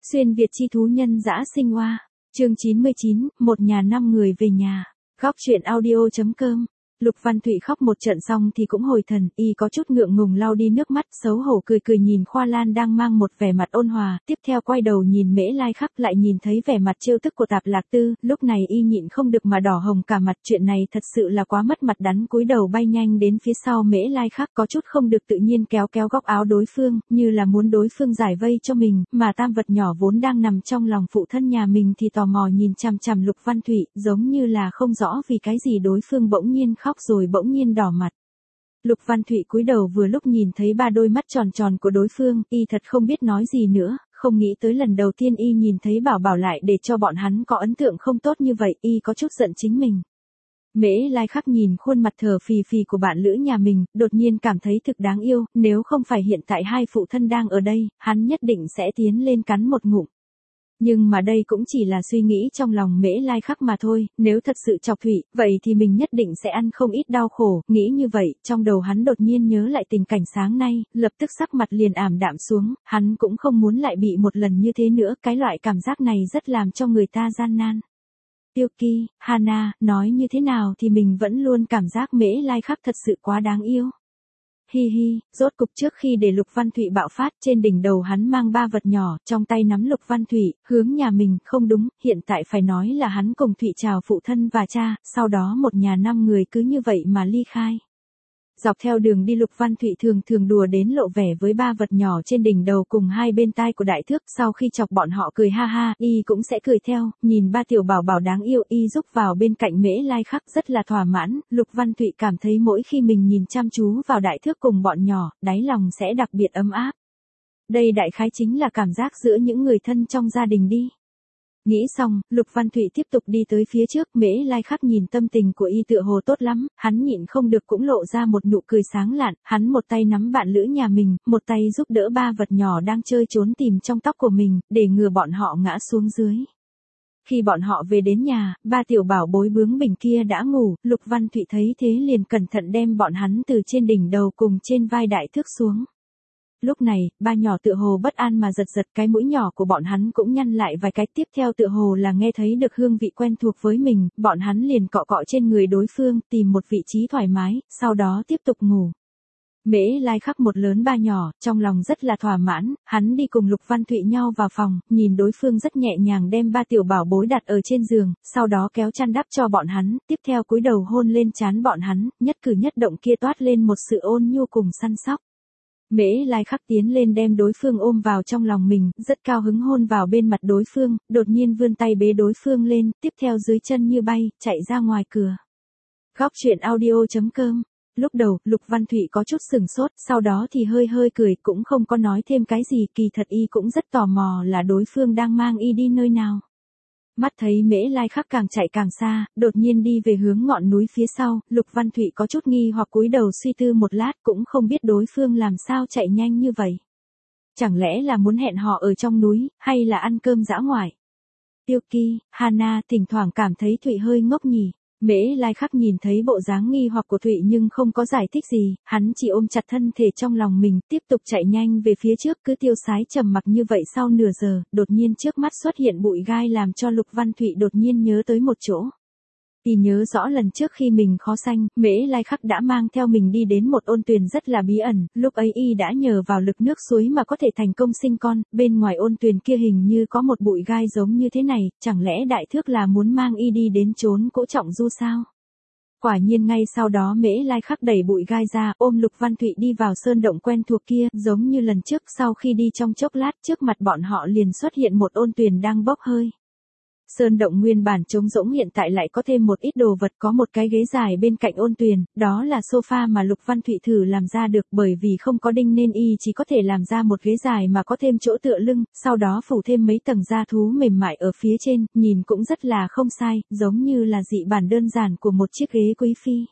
Xuyên Việt chi thú nhân dã sinh oa. Chương 99, một nhà 5 người về nhà. Góc truyện audio.com. Lục Văn Thụy khóc một trận xong thì cũng hồi thần, y có chút ngượng ngùng lau đi nước mắt, xấu hổ cười cười nhìn Khoa Lan đang mang một vẻ mặt ôn hòa, tiếp theo quay đầu nhìn Mễ Lai Khắc lại nhìn thấy vẻ mặt trêu tức của Tạp Lạc Tư, lúc này y nhịn không được mà đỏ hồng cả mặt, chuyện này thật sự là quá mất mặt, đắn cúi đầu bay nhanh đến phía sau Mễ Lai Khắc, có chút không được tự nhiên kéo kéo góc áo đối phương, như là muốn đối phương giải vây cho mình, mà tam vật nhỏ vốn đang nằm trong lòng phụ thân nhà mình thì tò mò nhìn chằm chằm Lục Văn Thụy, giống như là không rõ vì cái gì đối phương bỗng nhiên khóc rồi bỗng nhiên đỏ mặt. Lục Văn Thụy cúi đầu vừa lúc nhìn thấy ba đôi mắt tròn tròn của đối phương, y thật không biết nói gì nữa, không nghĩ tới lần đầu tiên y nhìn thấy Bảo Bảo lại để cho bọn hắn có ấn tượng không tốt như vậy, y có chút giận chính mình. Mễ Lai Khắc nhìn khuôn mặt thờ phì phì của bạn lữ nhà mình, đột nhiên cảm thấy thực đáng yêu, nếu không phải hiện tại hai phụ thân đang ở đây, hắn nhất định sẽ tiến lên cắn một ngụm. Nhưng mà đây cũng chỉ là suy nghĩ trong lòng Mễ Lai Khắc mà thôi, nếu thật sự chọc Thụy, vậy thì mình nhất định sẽ ăn không ít đau khổ, nghĩ như vậy, trong đầu hắn đột nhiên nhớ lại tình cảnh sáng nay, lập tức sắc mặt liền ảm đạm xuống, hắn cũng không muốn lại bị một lần như thế nữa, cái loại cảm giác này rất làm cho người ta gian nan. Tiêu Kỳ, Hana, nói như thế nào thì mình vẫn luôn cảm giác Mễ Lai Khắc thật sự quá đáng yêu. Hi hi, rốt cục trước khi để Lục Văn Thụy bạo phát, trên đỉnh đầu hắn mang ba vật nhỏ, trong tay nắm Lục Văn Thụy, hướng nhà mình, không đúng, hiện tại phải nói là hắn cùng Thụy chào phụ thân và cha, sau đó một nhà 5 người cứ như vậy mà ly khai. Dọc theo đường đi Lục Văn Thụy thường đùa đến lộ vẻ với ba vật nhỏ trên đỉnh đầu cùng hai bên tai của Đại Thước, sau khi chọc bọn họ cười ha ha, y cũng sẽ cười theo, nhìn ba tiểu bảo bảo đáng yêu, y giúp vào bên cạnh Mễ Lai Khắc rất là thỏa mãn, Lục Văn Thụy cảm thấy mỗi khi mình nhìn chăm chú vào Đại Thước cùng bọn nhỏ, đáy lòng sẽ đặc biệt ấm áp. Đây đại khái chính là cảm giác giữa những người thân trong gia đình đi. Nghĩ xong, Lục Văn Thụy tiếp tục đi tới phía trước, Mễ Lai Khắc nhìn tâm tình của y tựa hồ tốt lắm, hắn nhịn không được cũng lộ ra một nụ cười sáng lạn, hắn một tay nắm bạn lữ nhà mình, một tay giúp đỡ ba vật nhỏ đang chơi trốn tìm trong tóc của mình, để ngừa bọn họ ngã xuống dưới. Khi bọn họ về đến nhà, ba tiểu bảo bối bướng bỉnh kia đã ngủ, Lục Văn Thụy thấy thế liền cẩn thận đem bọn hắn từ trên đỉnh đầu cùng trên vai Đại Thước xuống. Lúc này, ba nhỏ tựa hồ bất an mà giật giật, cái mũi nhỏ của bọn hắn cũng nhăn lại vài cái, tiếp theo tựa hồ là nghe thấy được hương vị quen thuộc với mình, bọn hắn liền cọ cọ trên người đối phương, tìm một vị trí thoải mái, sau đó tiếp tục ngủ. Mễ Lai Khắc một lớn ba nhỏ, trong lòng rất là thỏa mãn, hắn đi cùng Lục Văn Thụy nhau vào phòng, nhìn đối phương rất nhẹ nhàng đem ba tiểu bảo bối đặt ở trên giường, sau đó kéo chăn đắp cho bọn hắn, tiếp theo cúi đầu hôn lên trán bọn hắn, nhất cử nhất động kia toát lên một sự ôn nhu cùng săn sóc. Mễ Lai Khắc tiến lên đem đối phương ôm vào trong lòng mình, rất cao hứng hôn vào bên mặt đối phương, đột nhiên vươn tay bế đối phương lên, tiếp theo dưới chân như bay, chạy ra ngoài cửa. Góc truyện audio.com. Lúc đầu, Lục Văn Thụy có chút sừng sốt, sau đó thì hơi cười, cũng không có nói thêm cái gì, kỳ thật y cũng rất tò mò là đối phương đang mang y đi nơi nào. Mắt thấy Mễ Lai Khắc càng chạy càng xa, đột nhiên đi về hướng ngọn núi phía sau, Lục Văn Thụy có chút nghi hoặc cúi đầu suy tư một lát, cũng không biết đối phương làm sao chạy nhanh như vậy. Chẳng lẽ là muốn hẹn họ ở trong núi, hay là ăn cơm dã ngoại? Tiêu Kỳ, Hana thỉnh thoảng cảm thấy Thụy hơi ngốc nhỉ. Mễ Lai Khắc nhìn thấy bộ dáng nghi hoặc của Thụy nhưng không có giải thích gì, hắn chỉ ôm chặt thân thể trong lòng mình, tiếp tục chạy nhanh về phía trước, cứ tiêu sái trầm mặc như vậy. Sau nửa giờ, đột nhiên trước mắt xuất hiện bụi gai làm cho Lục Văn Thụy đột nhiên nhớ tới một chỗ. Y nhớ rõ lần trước khi mình khó sanh, Mễ Lai Khắc đã mang theo mình đi đến một ôn tuyền rất là bí ẩn, lúc ấy y đã nhờ vào lực nước suối mà có thể thành công sinh con, bên ngoài ôn tuyền kia hình như có một bụi gai giống như thế này, chẳng lẽ Đại Thước là muốn mang y đi đến chốn Cỗ Trọng Du sao? Quả nhiên ngay sau đó Mễ Lai Khắc đẩy bụi gai ra, ôm Lục Văn Thụy đi vào sơn động quen thuộc kia, giống như lần trước, sau khi đi trong chốc lát trước mặt bọn họ liền xuất hiện một ôn tuyền đang bốc hơi. Sơn động nguyên bản trống rỗng hiện tại lại có thêm một ít đồ vật, có một cái ghế dài bên cạnh ôn tuyền, đó là sofa mà Lục Văn Thụy thử làm ra được, bởi vì không có đinh nên y chỉ có thể làm ra một ghế dài mà có thêm chỗ tựa lưng, sau đó phủ thêm mấy tầng da thú mềm mại ở phía trên, nhìn cũng rất là không sai, giống như là dị bản đơn giản của một chiếc ghế quý phi.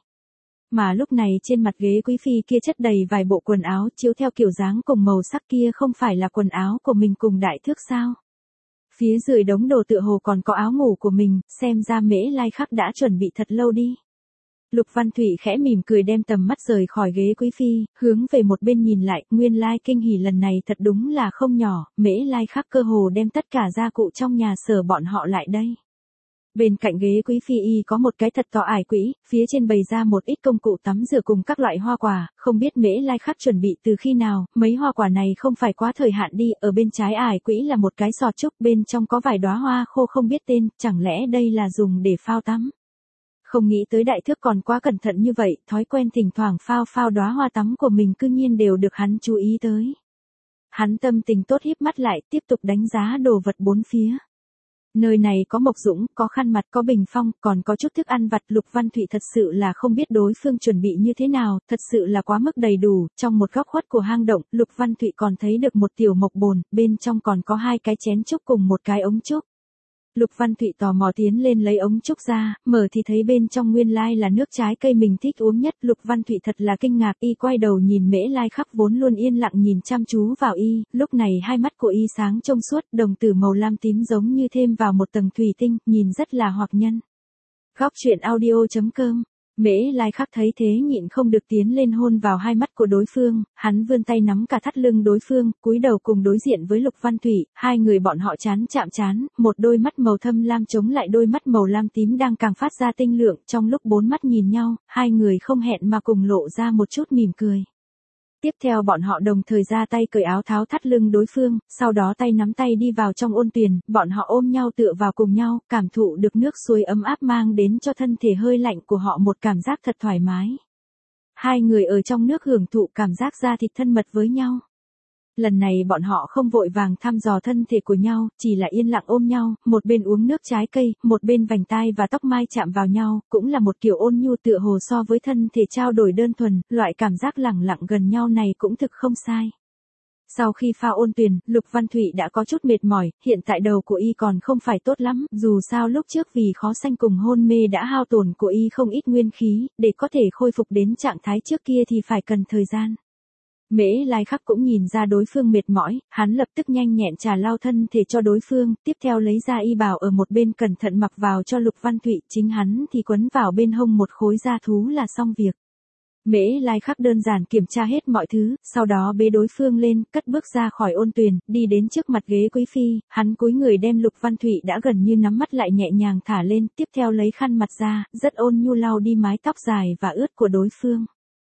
Mà lúc này trên mặt ghế quý phi kia chất đầy vài bộ quần áo, chiếu theo kiểu dáng cùng màu sắc kia không phải là quần áo của mình cùng Đại Thước sao? Phía dưới đống đồ tựa hồ còn có áo ngủ của mình, xem ra Mễ Lai Khắc đã chuẩn bị thật lâu đi. Lục Văn Thụy khẽ mỉm cười đem tầm mắt rời khỏi ghế quý phi, hướng về một bên nhìn lại, nguyên lai kinh hỉ lần này thật đúng là không nhỏ, Mễ Lai Khắc cơ hồ đem tất cả gia cụ trong nhà sở bọn họ lại đây. Bên cạnh ghế quý phi y có một cái thật to ải quỹ, phía trên bày ra một ít công cụ tắm rửa cùng các loại hoa quả, không biết Mễ Lai Khắc chuẩn bị từ khi nào, mấy hoa quả này không phải quá thời hạn đi, ở bên trái ải quỹ là một cái sọt trúc, bên trong có vài đóa hoa khô không biết tên, chẳng lẽ đây là dùng để phao tắm. Không nghĩ tới đại thước còn quá cẩn thận như vậy, thói quen thỉnh thoảng phao đóa hoa tắm của mình cư nhiên đều được hắn chú ý tới. Hắn tâm tình tốt híp mắt lại, tiếp tục đánh giá đồ vật bốn phía. Nơi này có mộc dũng, có khăn mặt, có bình phong, còn có chút thức ăn vặt. Lục Văn Thụy thật sự là không biết đối phương chuẩn bị như thế nào, thật sự là quá mức đầy đủ. Trong một góc khuất của hang động, Lục Văn Thụy còn thấy được một tiểu mộc bồn, bên trong còn có 2 cái chén trúc cùng một cái ống trúc. Lục Văn Thụy tò mò tiến lên lấy ống trúc ra, mở thì thấy bên trong nguyên lai là nước trái cây mình thích uống nhất. Lục Văn Thụy thật là kinh ngạc, y quay đầu nhìn Mễ Lai Khắc vốn luôn yên lặng nhìn chăm chú vào y, lúc này hai mắt của y sáng trong suốt, đồng tử màu lam tím giống như thêm vào một tầng thủy tinh, nhìn rất là hoặc nhân. Góc truyện audio.com. Mễ Lai Khắc thấy thế nhịn không được tiến lên hôn vào hai mắt của đối phương, hắn vươn tay nắm cả thắt lưng đối phương, cúi đầu cùng đối diện với Lục Văn Thụy, hai người bọn họ chán chạm chán, một đôi mắt màu thâm lam chống lại đôi mắt màu lam tím đang càng phát ra tinh lượng, trong lúc bốn mắt nhìn nhau, hai người không hẹn mà cùng lộ ra một chút mỉm cười. Tiếp theo bọn họ đồng thời ra tay cởi áo tháo thắt lưng đối phương, sau đó tay nắm tay đi vào trong ôn tuyền, bọn họ ôm nhau tựa vào cùng nhau, cảm thụ được nước suối ấm áp mang đến cho thân thể hơi lạnh của họ một cảm giác thật thoải mái. Hai người ở trong nước hưởng thụ cảm giác da thịt thân mật với nhau. Lần này bọn họ không vội vàng thăm dò thân thể của nhau, chỉ là yên lặng ôm nhau, một bên uống nước trái cây, một bên vành tai và tóc mai chạm vào nhau, cũng là một kiểu ôn nhu tựa hồ so với thân thể trao đổi đơn thuần, loại cảm giác lẳng lặng gần nhau này cũng thực không sai. Sau khi pha ôn tuyền, Lục Văn Thụy đã có chút mệt mỏi, hiện tại đầu của y còn không phải tốt lắm, dù sao lúc trước vì khó sanh cùng hôn mê đã hao tổn của y không ít nguyên khí, để có thể khôi phục đến trạng thái trước kia thì phải cần thời gian. Mễ Lai Khắc cũng nhìn ra đối phương mệt mỏi, hắn lập tức nhanh nhẹn trà lau thân thể cho đối phương, tiếp theo lấy ra y bào ở một bên cẩn thận mặc vào cho Lục Văn Thụy, chính hắn thì quấn vào bên hông một khối da thú là xong việc. Mễ Lai Khắc đơn giản kiểm tra hết mọi thứ, sau đó bế đối phương lên, cất bước ra khỏi ôn tuyền, đi đến trước mặt ghế quý phi, hắn cúi người đem Lục Văn Thụy đã gần như nắm mắt lại nhẹ nhàng thả lên, tiếp theo lấy khăn mặt ra, rất ôn nhu lau đi mái tóc dài và ướt của đối phương.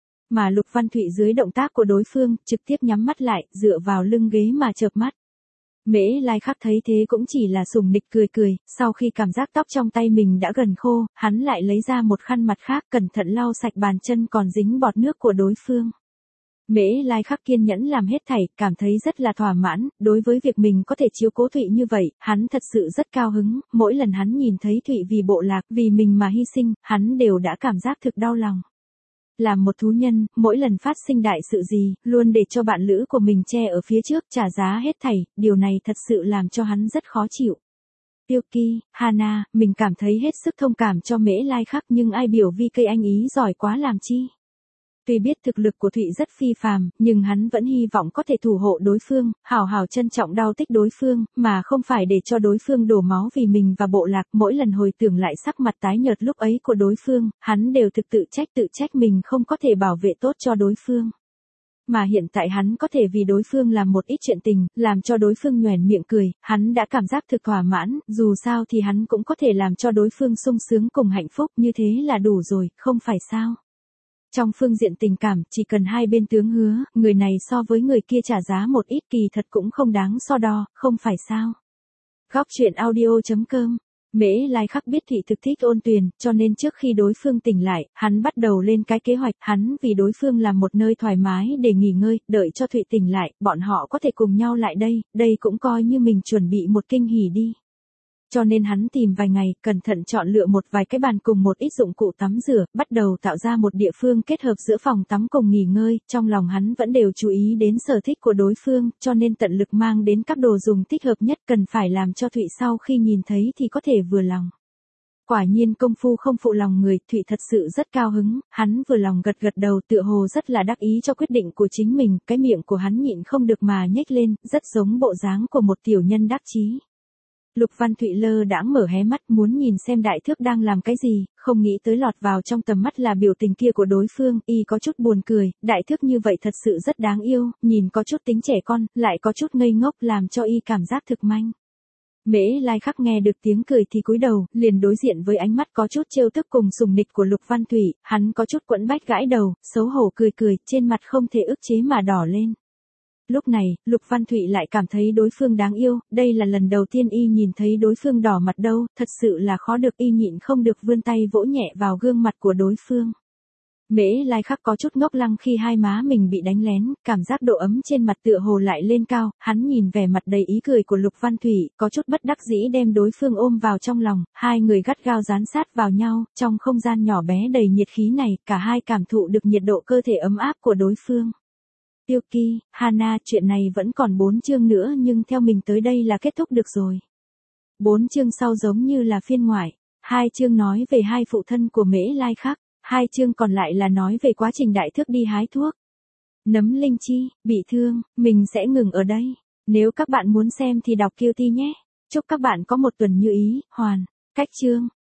Mà Lục Văn Thụy dưới động tác của đối phương, trực tiếp nhắm mắt lại, dựa vào lưng ghế mà chợp mắt. Mễ Lai Khắc thấy thế cũng chỉ là sủng nịch cười cười, sau khi cảm giác tóc trong tay mình đã gần khô, hắn lại lấy ra một khăn mặt khác cẩn thận lau sạch bàn chân còn dính bọt nước của đối phương. Mễ Lai Khắc kiên nhẫn làm hết thảy, cảm thấy rất là thỏa mãn, đối với việc mình có thể chiếu cố Thụy như vậy, hắn thật sự rất cao hứng, mỗi lần hắn nhìn thấy Thụy vì bộ lạc, vì mình mà hy sinh, hắn đều đã cảm giác thực đau lòng. Làm một thú nhân, mỗi lần phát sinh đại sự gì, luôn để cho bạn lữ của mình che ở phía trước trả giá hết thảy, điều này thật sự làm cho hắn rất khó chịu. Tiêu Kỳ, Hana, mình cảm thấy hết sức thông cảm cho Mễ Lai Khắc nhưng ai biểu vi cây anh ý giỏi quá làm chi. Tuy biết thực lực của Thụy rất phi phàm, nhưng hắn vẫn hy vọng có thể thủ hộ đối phương, hào hào trân trọng đau tích đối phương, mà không phải để cho đối phương đổ máu vì mình và bộ lạc. Mỗi lần hồi tưởng lại sắc mặt tái nhợt lúc ấy của đối phương, hắn đều thực tự trách mình không có thể bảo vệ tốt cho đối phương. Mà hiện tại hắn có thể vì đối phương làm một ít chuyện tình, làm cho đối phương nhoẻn miệng cười, hắn đã cảm giác thực thỏa mãn, dù sao thì hắn cũng có thể làm cho đối phương sung sướng cùng hạnh phúc, như thế là đủ rồi, không phải sao? Trong phương diện tình cảm, chỉ cần hai bên tướng hứa, người này so với người kia trả giá một ít kỳ thật cũng không đáng so đo, không phải sao? Góc truyện audio.com. Mễ Lai Khắc biết Thụy thực thích ôn tuyền, cho nên trước khi đối phương tỉnh lại, hắn bắt đầu lên cái kế hoạch, hắn vì đối phương làm một nơi thoải mái để nghỉ ngơi, đợi cho Thụy tỉnh lại, bọn họ có thể cùng nhau lại đây cũng coi như mình chuẩn bị một kinh hỉ đi. Cho nên hắn tìm vài ngày, cẩn thận chọn lựa một vài cái bàn cùng một ít dụng cụ tắm rửa, bắt đầu tạo ra một địa phương kết hợp giữa phòng tắm cùng nghỉ ngơi, trong lòng hắn vẫn đều chú ý đến sở thích của đối phương, cho nên tận lực mang đến các đồ dùng thích hợp nhất cần phải làm cho Thụy sau khi nhìn thấy thì có thể vừa lòng. Quả nhiên công phu không phụ lòng người, Thụy thật sự rất cao hứng, hắn vừa lòng gật gật đầu tựa hồ rất là đắc ý cho quyết định của chính mình, cái miệng của hắn nhịn không được mà nhếch lên, rất giống bộ dáng của một tiểu nhân đắc chí. Lục Văn Thụy lơ đãng mở hé mắt muốn nhìn xem đại thước đang làm cái gì, không nghĩ tới lọt vào trong tầm mắt là biểu tình kia của đối phương, y có chút buồn cười, đại thước như vậy thật sự rất đáng yêu, nhìn có chút tính trẻ con, lại có chút ngây ngốc làm cho y cảm giác thực manh. Mễ Lai Khắc nghe được tiếng cười thì cúi đầu, liền đối diện với ánh mắt có chút trêu tức cùng sùng nịch của Lục Văn Thụy, hắn có chút quẫn bách gãi đầu, xấu hổ cười cười, trên mặt không thể ức chế mà đỏ lên. Lúc này, Lục Văn Thụy lại cảm thấy đối phương đáng yêu, đây là lần đầu tiên y nhìn thấy đối phương đỏ mặt đâu, thật sự là khó được, y nhịn không được vươn tay vỗ nhẹ vào gương mặt của đối phương. Mễ Lai Khắc có chút ngốc lăng khi hai má mình bị đánh lén, cảm giác độ ấm trên mặt tựa hồ lại lên cao, hắn nhìn vẻ mặt đầy ý cười của Lục Văn Thụy, có chút bất đắc dĩ đem đối phương ôm vào trong lòng, hai người gắt gao dán sát vào nhau, trong không gian nhỏ bé đầy nhiệt khí này, cả hai cảm thụ được nhiệt độ cơ thể ấm áp của đối phương. Tiêu Kỳ, Hana, chuyện này vẫn còn 4 chương nữa nhưng theo mình tới đây là kết thúc được rồi. 4 chương sau giống như là phiên ngoại, 2 chương nói về hai phụ thân của Mễ Lai Khắc, 2 chương còn lại là nói về quá trình đại thước đi hái thuốc. Nấm linh chi, bị thương, mình sẽ ngừng ở đây. Nếu các bạn muốn xem thì đọc Kiêu Ti nhé. Chúc các bạn có một tuần như ý, hoàn, cách chương.